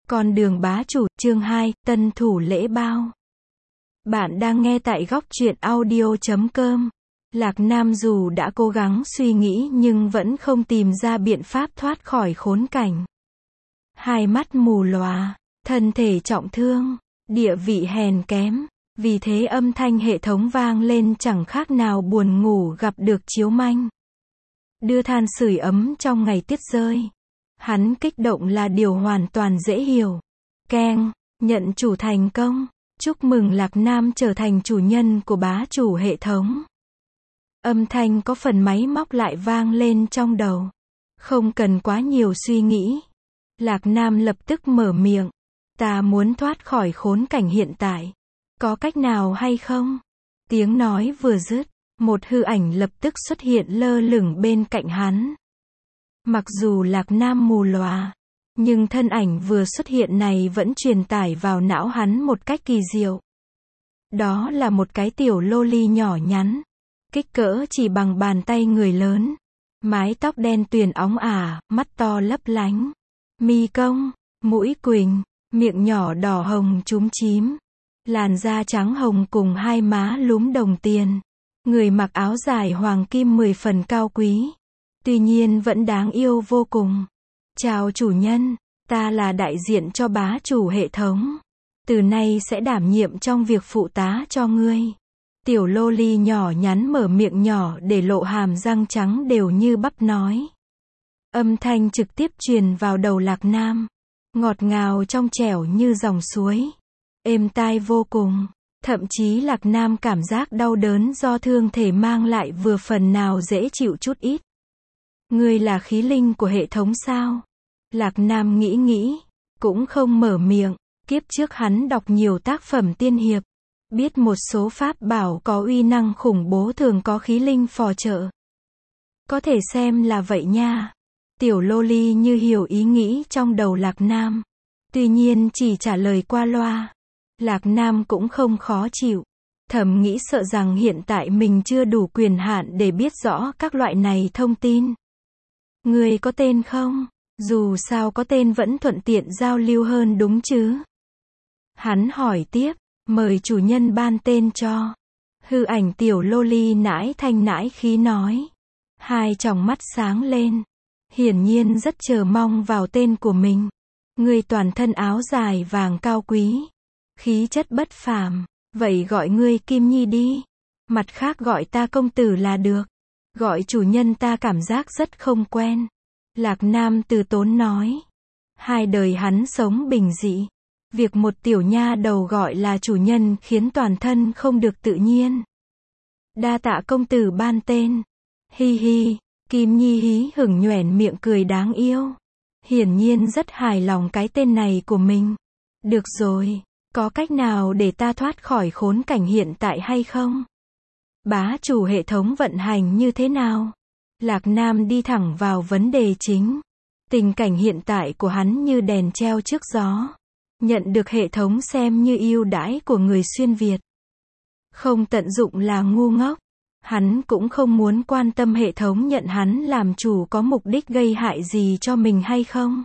Con đường bá chủ, chương 2, tân thủ lễ bao. Bạn đang nghe tại góc truyện audio.com. Lạc Nam dù đã cố gắng suy nghĩ nhưng vẫn không tìm ra biện pháp thoát khỏi khốn cảnh. Hai mắt mù lòa, thân thể trọng thương, địa vị hèn kém, vì thế âm thanh hệ thống vang lên chẳng khác nào buồn ngủ gặp được chiếu manh. Đưa than sưởi ấm trong ngày tuyết rơi. Hắn kích động là điều hoàn toàn dễ hiểu. Keng, nhận chủ thành công. Chúc mừng Lạc Nam trở thành chủ nhân của bá chủ hệ thống. Âm thanh có phần máy móc lại vang lên trong đầu. Không cần quá nhiều suy nghĩ. Lạc Nam lập tức mở miệng. Ta muốn thoát khỏi khốn cảnh hiện tại. Có cách nào hay không? Tiếng nói vừa dứt, một hư ảnh lập tức xuất hiện lơ lửng bên cạnh hắn. Mặc dù Lạc Nam mù lòa, nhưng thân ảnh vừa xuất hiện này vẫn truyền tải vào não hắn một cách kỳ diệu. Đó là một cái tiểu loli nhỏ nhắn, kích cỡ chỉ bằng bàn tay người lớn, mái tóc đen tuyền óng ả, mắt to lấp lánh, mi cong, mũi quỳnh, miệng nhỏ đỏ hồng chúm chím, làn da trắng hồng cùng hai má lúm đồng tiền. Người mặc áo dài hoàng kim 10 phần cao quý. Tuy nhiên vẫn đáng yêu vô cùng. Chào chủ nhân, ta là đại diện cho bá chủ hệ thống. Từ nay sẽ đảm nhiệm trong việc phụ tá cho ngươi. Tiểu loli nhỏ nhắn mở miệng nhỏ để lộ hàm răng trắng đều như bắp nói. Âm thanh trực tiếp truyền vào đầu Lạc Nam. Ngọt ngào trong trẻo như dòng suối. Êm tai vô cùng. Thậm chí Lạc Nam cảm giác đau đớn do thương thể mang lại vừa phần nào dễ chịu chút ít. Ngươi là khí linh của hệ thống sao? Lạc Nam nghĩ, cũng không mở miệng. Kiếp trước hắn đọc nhiều tác phẩm tiên hiệp, biết một số pháp bảo có uy năng khủng bố thường có khí linh phò trợ. Có thể xem là vậy nha. Tiểu loli như hiểu ý nghĩ trong đầu Lạc Nam. Tuy nhiên chỉ trả lời qua loa. Lạc Nam cũng không khó chịu. Thầm nghĩ sợ rằng hiện tại mình chưa đủ quyền hạn để biết rõ các loại này thông tin. Ngươi có tên không? Dù sao có tên vẫn thuận tiện giao lưu hơn đúng chứ? Hắn hỏi tiếp, mời chủ nhân ban tên cho. Hư ảnh tiểu loli nãi thanh nãi khí nói. Hai tròng mắt sáng lên. Hiển nhiên rất chờ mong vào tên của mình. Ngươi toàn thân áo dài vàng cao quý. Khí chất bất phàm, vậy gọi ngươi Kim Nhi đi. Mặt khác gọi ta công tử là được. Gọi chủ nhân ta cảm giác rất không quen. Lạc Nam từ tốn nói. Hai đời hắn sống bình dị. Việc một tiểu nha đầu gọi là chủ nhân khiến toàn thân không được tự nhiên. Đa tạ công tử ban tên. Hi hi, Kim Nhi hí hửng nhoẻn miệng cười đáng yêu. Hiển nhiên rất hài lòng cái tên này của mình. Được rồi. Có cách nào để ta thoát khỏi khốn cảnh hiện tại hay không? Bá chủ hệ thống vận hành như thế nào? Lạc Nam đi thẳng vào vấn đề chính. Tình cảnh hiện tại của hắn như đèn treo trước gió. Nhận được hệ thống xem như ưu đãi của người xuyên Việt. Không tận dụng là ngu ngốc. Hắn cũng không muốn quan tâm hệ thống nhận hắn làm chủ có mục đích gây hại gì cho mình hay không.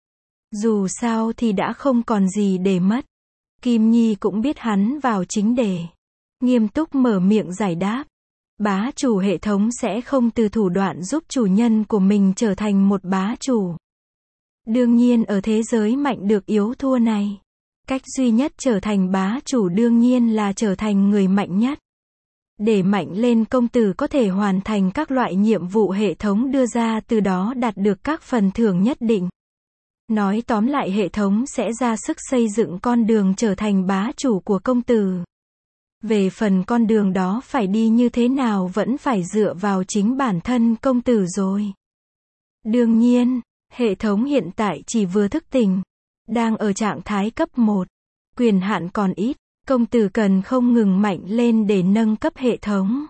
Dù sao thì đã không còn gì để mất. Kim Nhi cũng biết hắn vào chính đề. Nghiêm túc mở miệng giải đáp. Bá chủ hệ thống sẽ không từ thủ đoạn giúp chủ nhân của mình trở thành một bá chủ. Đương nhiên ở thế giới mạnh được yếu thua này. Cách duy nhất trở thành bá chủ đương nhiên là trở thành người mạnh nhất. Để mạnh lên công tử có thể hoàn thành các loại nhiệm vụ hệ thống đưa ra từ đó đạt được các phần thưởng nhất định. Nói tóm lại hệ thống sẽ ra sức xây dựng con đường trở thành bá chủ của công tử. Về phần con đường đó phải đi như thế nào vẫn phải dựa vào chính bản thân công tử rồi. Đương nhiên, hệ thống hiện tại chỉ vừa thức tỉnh. Đang ở trạng thái cấp 1. Quyền hạn còn ít, công tử cần không ngừng mạnh lên để nâng cấp hệ thống.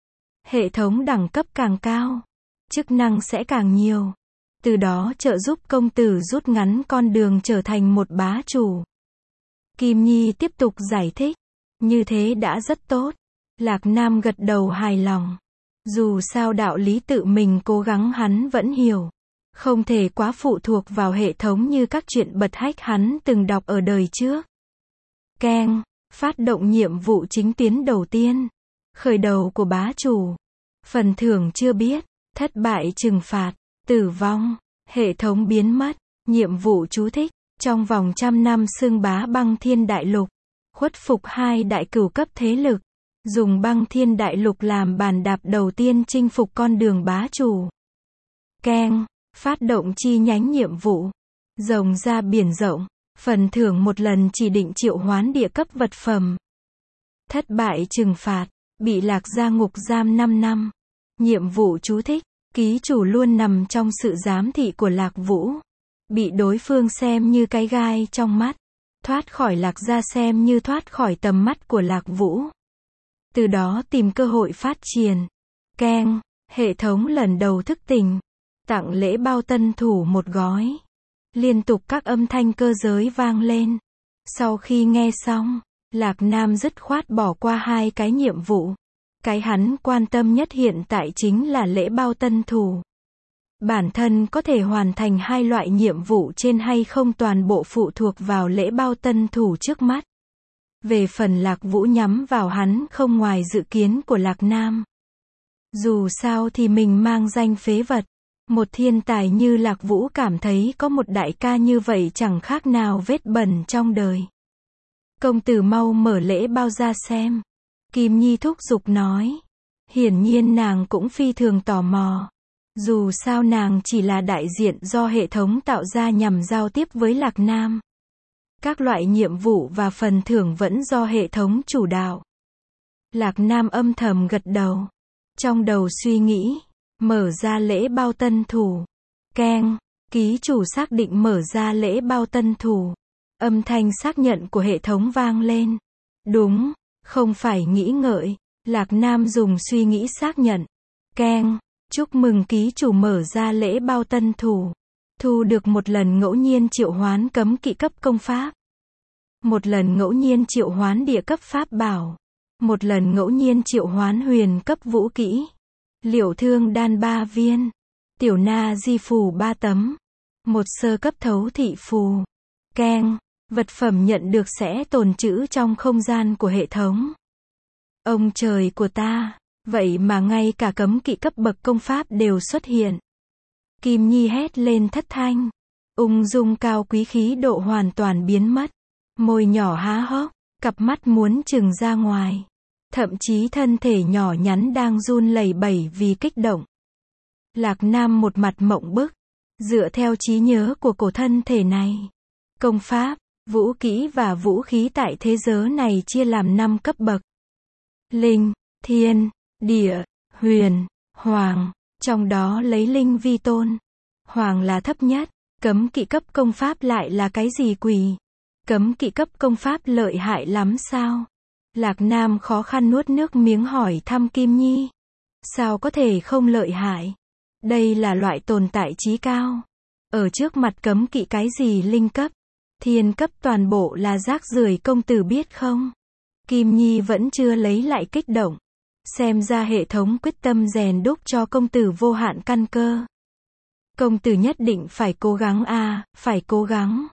Hệ thống đẳng cấp càng cao, chức năng sẽ càng nhiều. Từ đó trợ giúp công tử rút ngắn con đường trở thành một bá chủ. Kim Nhi tiếp tục giải thích. Như thế đã rất tốt. Lạc Nam gật đầu hài lòng. Dù sao đạo lý tự mình cố gắng hắn vẫn hiểu. Không thể quá phụ thuộc vào hệ thống như các chuyện bật hách hắn từng đọc ở đời trước. Keng, phát động nhiệm vụ chính tuyến đầu tiên. Khởi đầu của bá chủ. Phần thưởng chưa biết, thất bại trừng phạt, tử vong, hệ thống biến mất, nhiệm vụ chú thích, trong vòng 100 năm xưng bá băng thiên đại lục, khuất phục 2 đại cửu cấp thế lực, dùng băng thiên đại lục làm bàn đạp đầu tiên chinh phục con đường bá chủ. Keng, phát động chi nhánh nhiệm vụ, rồng ra biển rộng, phần thưởng một lần chỉ định triệu hoán địa cấp vật phẩm. Thất bại trừng phạt, bị lạc ra ngục giam 5 năm. Nhiệm vụ chú thích, ký chủ luôn nằm trong sự giám thị của Lạc Vũ. Bị đối phương xem như cái gai trong mắt. Thoát khỏi lạc ra xem như thoát khỏi tầm mắt của Lạc Vũ. Từ đó tìm cơ hội phát triển. Keng, hệ thống lần đầu thức tỉnh. Tặng lễ bao tân thủ một gói. Liên tục các âm thanh cơ giới vang lên. Sau khi nghe xong, Lạc Nam dứt khoát bỏ qua 2 cái nhiệm vụ. Cái hắn quan tâm nhất hiện tại chính là lễ bao tân thủ. Bản thân có thể hoàn thành 2 loại nhiệm vụ trên hay không toàn bộ phụ thuộc vào lễ bao tân thủ trước mắt. Về phần Lạc Vũ nhắm vào hắn không ngoài dự kiến của Lạc Nam. Dù sao thì mình mang danh phế vật. Một thiên tài như Lạc Vũ cảm thấy có một đại ca như vậy chẳng khác nào vết bẩn trong đời. Công tử mau mở lễ bao ra xem. Kim Nhi thúc giục nói. Hiển nhiên nàng cũng phi thường tò mò. Dù sao nàng chỉ là đại diện do hệ thống tạo ra nhằm giao tiếp với Lạc Nam. Các loại nhiệm vụ và phần thưởng vẫn do hệ thống chủ đạo. Lạc Nam âm thầm gật đầu. Trong đầu suy nghĩ. Mở ra lễ bao tân thủ. Keng, ký chủ xác định mở ra lễ bao tân thủ. Âm thanh xác nhận của hệ thống vang lên. Đúng, không phải nghĩ ngợi. Lạc Nam dùng suy nghĩ xác nhận. Keng, chúc mừng ký chủ mở ra lễ bao tân thủ. Thu được một lần ngẫu nhiên triệu hoán cấm kỵ cấp công pháp. Một lần ngẫu nhiên triệu hoán địa cấp pháp bảo. Một lần ngẫu nhiên triệu hoán huyền cấp vũ kỹ. Liệu thương đan 3 viên. Tiểu na di phù 3 tấm. Một sơ cấp thấu thị phù. Keng, vật phẩm nhận được sẽ tồn trữ trong không gian của hệ thống. Ông trời của ta, vậy mà ngay cả cấm kỵ cấp bậc công pháp đều xuất hiện. Kim Nhi hét lên thất thanh. Ung dung cao quý khí độ hoàn toàn biến mất. Môi nhỏ há hốc, cặp mắt muốn trừng ra ngoài. Thậm chí thân thể nhỏ nhắn đang run lẩy bẩy vì kích động. Lạc Nam một mặt mộng bức. Dựa theo trí nhớ của cổ thân thể này. Công pháp, vũ kỹ và vũ khí tại thế giới này chia làm 5 cấp bậc. Linh, thiên, địa, huyền, hoàng. Trong đó lấy linh vi tôn. Hoàng là thấp nhất. Cấm kỵ cấp công pháp lại là cái gì quỷ? Cấm kỵ cấp công pháp lợi hại lắm sao? Lạc Nam khó khăn nuốt nước miếng hỏi thăm Kim Nhi. Sao có thể không lợi hại? Đây là loại tồn tại trí cao. Ở trước mặt cấm kỵ cái gì linh cấp, thiên cấp toàn bộ là rác rưởi công tử biết không? Kim Nhi vẫn chưa lấy lại kích động. Xem ra hệ thống quyết tâm rèn đúc cho công tử vô hạn căn cơ. Công tử nhất định phải cố gắng phải cố gắng.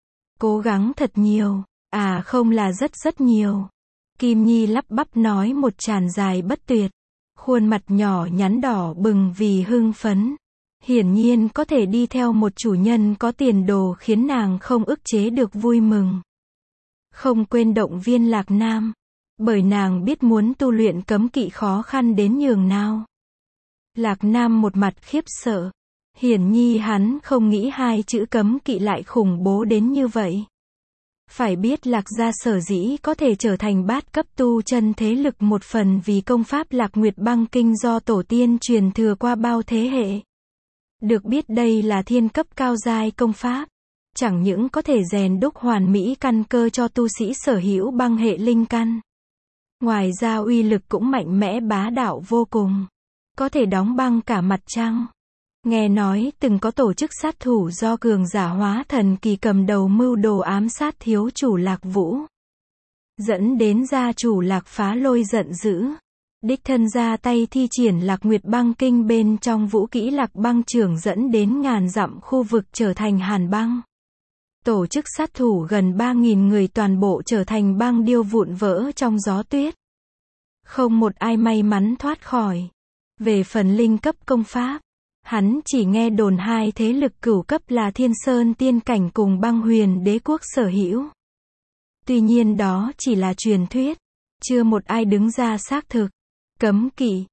Cố gắng thật nhiều, không là rất rất nhiều. Kim Nhi lắp bắp nói một tràn dài bất tuyệt. Khuôn mặt nhỏ nhắn đỏ bừng vì hưng phấn. Hiển nhiên có thể đi theo một chủ nhân có tiền đồ khiến nàng không ức chế được vui mừng. Không quên động viên Lạc Nam. Bởi nàng biết muốn tu luyện cấm kỵ khó khăn đến nhường nào. Lạc Nam một mặt khiếp sợ. Hiển nhiên hắn không nghĩ 2 chữ cấm kỵ lại khủng bố đến như vậy. Phải biết Lạc gia sở dĩ có thể trở thành bát cấp tu chân thế lực một phần vì công pháp Lạc Nguyệt Băng Kinh do tổ tiên truyền thừa qua bao thế hệ. Được biết đây là thiên cấp cao giai công pháp. Chẳng những có thể rèn đúc hoàn mỹ căn cơ cho tu sĩ sở hữu băng hệ linh căn. Ngoài ra uy lực cũng mạnh mẽ bá đạo vô cùng. Có thể đóng băng cả mặt trăng. Nghe nói từng có tổ chức sát thủ do cường giả hóa thần kỳ cầm đầu mưu đồ ám sát thiếu chủ Lạc Vũ. Dẫn đến gia chủ Lạc Phá Lôi giận dữ. đích thân ra tay thi triển Lạc Nguyệt băng kinh bên trong vũ kỹ Lạc băng trưởng dẫn đến ngàn dặm khu vực trở thành hàn băng. Tổ chức sát thủ gần 3.000 người toàn bộ trở thành băng điêu vụn vỡ trong gió tuyết. Không một ai may mắn thoát khỏi. Về phần linh cấp công pháp, hắn chỉ nghe đồn hai thế lực cửu cấp là Thiên Sơn Tiên Cảnh cùng Băng Huyền Đế Quốc sở hữu. Tuy nhiên đó chỉ là truyền thuyết, chưa một ai đứng ra xác thực. Cấm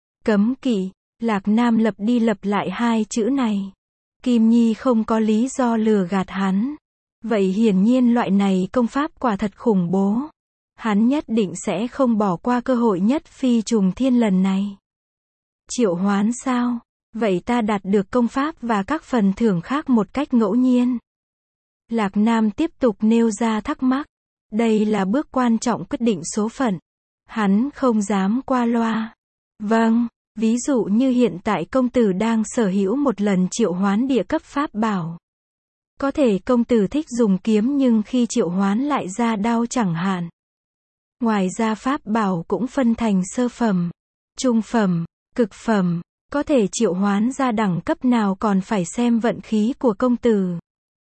kỵ, Lạc Nam lặp đi lặp lại hai chữ này. Kim Nhi không có lý do lừa gạt hắn. Vậy hiển nhiên loại này công pháp quả thật khủng bố. Hắn nhất định sẽ không bỏ qua cơ hội nhất phi trùng thiên lần này. Triệu hoán sao? Vậy ta đạt được công pháp và các phần thưởng khác một cách ngẫu nhiên. Lạc Nam tiếp tục nêu ra thắc mắc. Đây là bước quan trọng quyết định số phận. Hắn không dám qua loa. Vâng, ví dụ như hiện tại công tử đang sở hữu một lần triệu hoán địa cấp pháp bảo. Có thể công tử thích dùng kiếm nhưng khi triệu hoán lại ra đao chẳng hạn. Ngoài ra pháp bảo cũng phân thành sơ phẩm, trung phẩm, cực phẩm. Có thể triệu hoán ra đẳng cấp nào còn phải xem vận khí của công tử.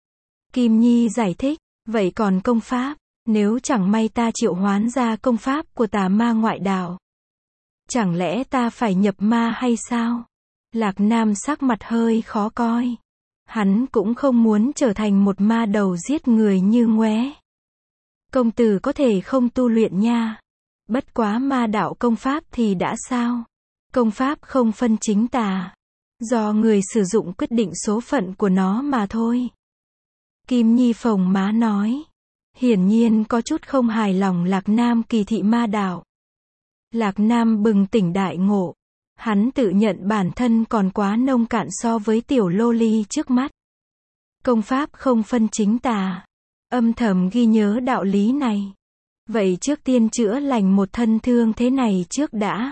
Kim Nhi giải thích, vậy còn công pháp, nếu chẳng may ta triệu hoán ra công pháp của tà ma ngoại đạo, chẳng lẽ ta phải nhập ma hay sao? Lạc Nam sắc mặt hơi khó coi. Hắn cũng không muốn trở thành một ma đầu giết người như ngoé. Công tử có thể không tu luyện nha. Bất quá ma đạo công pháp thì đã sao? Công pháp không phân chính tà. Do người sử dụng quyết định số phận của nó mà thôi. Kim Nhi phồng má nói. Hiển nhiên có chút không hài lòng Lạc Nam kỳ thị ma đạo. Lạc Nam bừng tỉnh đại ngộ. Hắn tự nhận bản thân còn quá nông cạn so với tiểu lô ly trước mắt. Công pháp không phân chính tà. Âm thầm ghi nhớ đạo lý này. Vậy trước tiên chữa lành một thân thương thế này trước đã.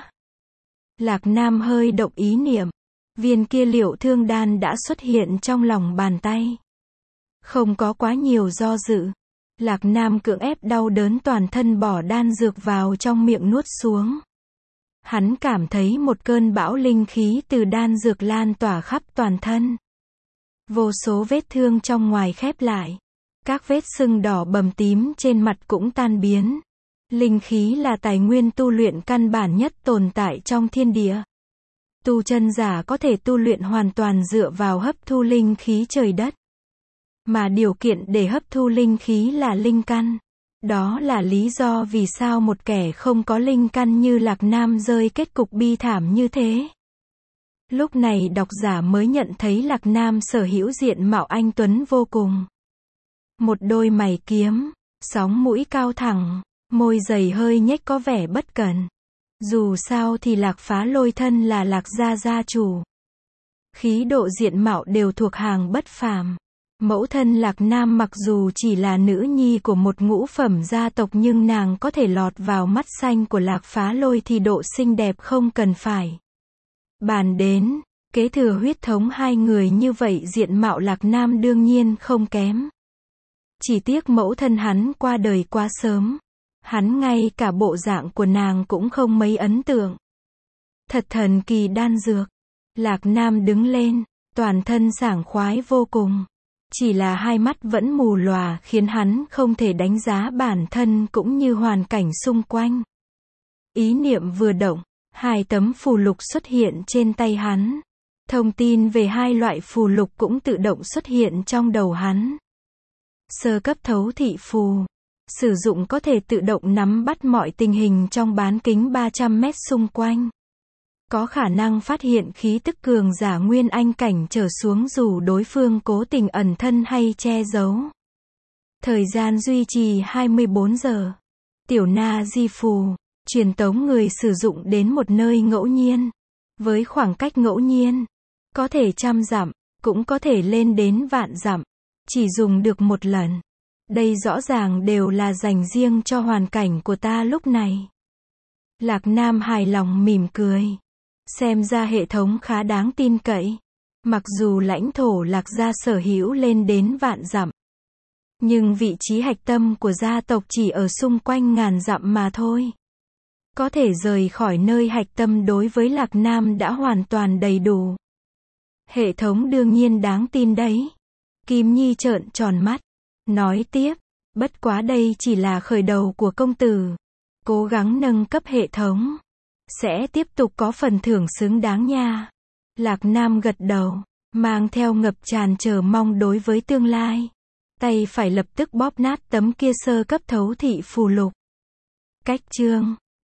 Lạc Nam hơi động ý niệm. Viên kia liệu thương đan đã xuất hiện trong lòng bàn tay. Không có quá nhiều do dự. Lạc Nam cưỡng ép đau đớn toàn thân bỏ đan dược vào trong miệng nuốt xuống. Hắn cảm thấy một cơn bão linh khí từ đan dược lan tỏa khắp toàn thân. Vô số vết thương trong ngoài khép lại. Các vết sưng đỏ bầm tím trên mặt cũng tan biến. Linh khí là tài nguyên tu luyện căn bản nhất tồn tại trong thiên địa. Tu chân giả có thể tu luyện hoàn toàn dựa vào hấp thu linh khí trời đất. Mà điều kiện để hấp thu linh khí là linh căn. Đó là lý do vì sao một kẻ không có linh căn như Lạc Nam rơi kết cục bi thảm như thế. Lúc này độc giả mới nhận thấy Lạc Nam sở hữu diện mạo anh tuấn vô cùng. Một đôi mày kiếm, sóng mũi cao thẳng, môi dày hơi nhếch có vẻ bất cẩn. Dù sao thì Lạc Phá Lôi thân là Lạc gia gia chủ. Khí độ diện mạo đều thuộc hàng bất phàm. Mẫu thân Lạc Nam mặc dù chỉ là nữ nhi của một ngũ phẩm gia tộc nhưng nàng có thể lọt vào mắt xanh của Lạc Phá Lôi thì độ xinh đẹp không cần phải bàn đến. Kế thừa huyết thống hai người như vậy diện mạo Lạc Nam đương nhiên không kém. Chỉ tiếc mẫu thân hắn qua đời quá sớm. Hắn ngay cả bộ dạng của nàng cũng không mấy ấn tượng. Thật thần kỳ đan dược. Lạc Nam đứng lên, toàn thân sảng khoái vô cùng. Chỉ là hai mắt vẫn mù lòa khiến hắn không thể đánh giá bản thân cũng như hoàn cảnh xung quanh. Ý niệm vừa động, hai tấm phù lục xuất hiện trên tay hắn. Thông tin về hai loại phù lục cũng tự động xuất hiện trong đầu hắn. Sơ cấp thấu thị phù. Sử dụng có thể tự động nắm bắt mọi tình hình trong bán kính 300 mét xung quanh. Có khả năng phát hiện khí tức cường giả nguyên anh cảnh trở xuống dù đối phương cố tình ẩn thân hay che giấu. Thời gian duy trì 24 giờ. Tiểu Na Di phù. Truyền tống người sử dụng đến một nơi ngẫu nhiên. Với khoảng cách ngẫu nhiên. Có thể 100 dặm, cũng có thể lên đến vạn dặm. Chỉ dùng được một lần. Đây rõ ràng đều là dành riêng cho hoàn cảnh của ta lúc này. Lạc Nam hài lòng mỉm cười. Xem ra hệ thống khá đáng tin cậy. Mặc dù lãnh thổ Lạc gia sở hữu lên đến vạn dặm. Nhưng vị trí hạch tâm của gia tộc chỉ ở xung quanh ngàn dặm mà thôi. Có thể rời khỏi nơi hạch tâm đối với Lạc Nam đã hoàn toàn đầy đủ. Hệ thống đương nhiên đáng tin đấy. Kim Nhi trợn tròn mắt. Nói tiếp. Bất quá đây chỉ là khởi đầu của công tử. Cố gắng nâng cấp hệ thống. Sẽ tiếp tục có phần thưởng xứng đáng nha. Lạc Nam gật đầu. Mang theo ngập tràn chờ mong đối với tương lai. Tay phải lập tức bóp nát tấm kia sơ cấp thấu thị phù lục. Cách chương